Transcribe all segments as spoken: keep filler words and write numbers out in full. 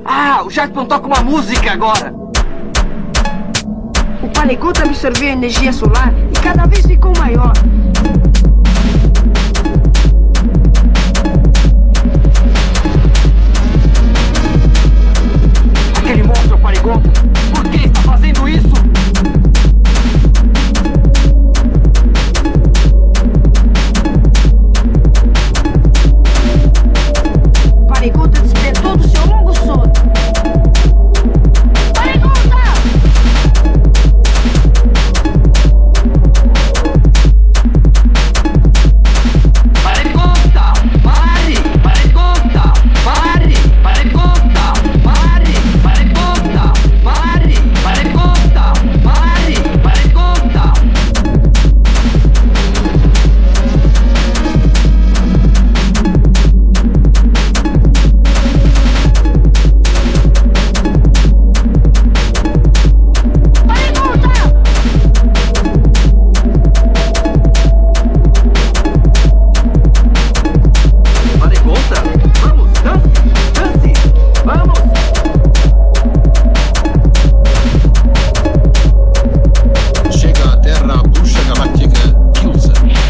Ah, o Jackpot toca uma música agora. O Pareconta absorveu energia solar e cada vez ficou maior. Aquele monstro, Pareconta, por que está fazendo isso? Pareconta despertou do seu longo sono. Pareconta! Pareconta! Pare! Pareconta! Pare! Pareconta! Pare! Pareconta! Pare! Pareconta! Pare! Pareconta! Pareconta? Vamos, dance! Dance! Vamos! Chega à Terra a bruxa galáctica Kilza.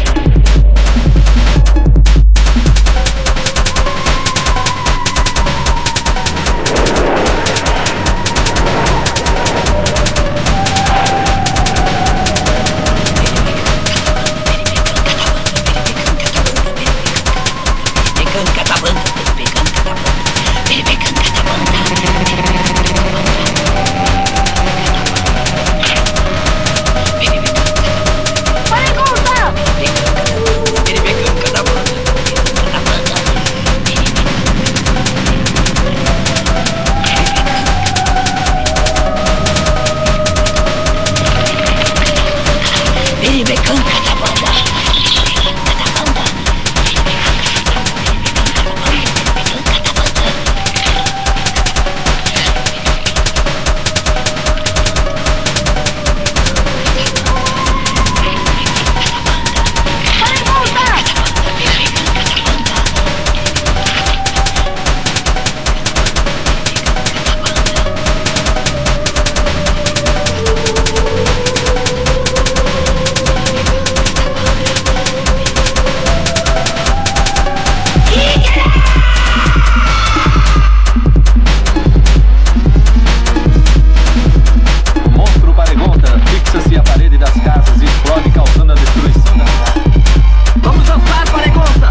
O monstro Pareconta fixa-se à parede das casas e explode, causando a destruição da cidade. Vamos dançar, Pareconta!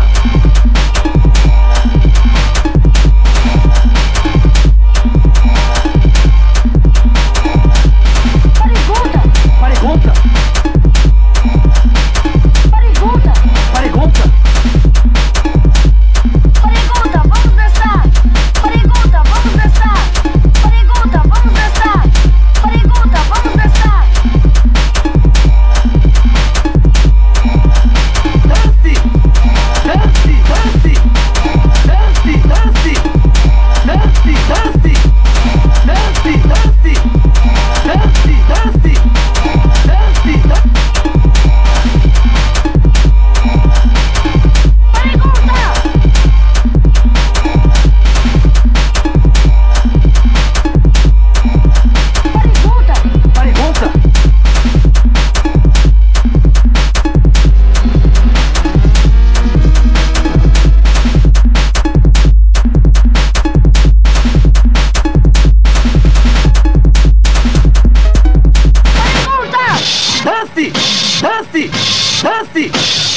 Pareconta! Pareconta! Pareconta! Pareconta! Pareconta, vamos dançar! Pareconta, vamos dançar! Pareconta, vamos dançar! Pareconta, vamos dançar! Dance! Dance! Dance! Dance! Dance! Dance! Dance! Dance! Dance! Dance! Dance! Dance! Dance! Pareconta! Pareconta! Pareconta! Pareconta! Dance! Dance! Dance!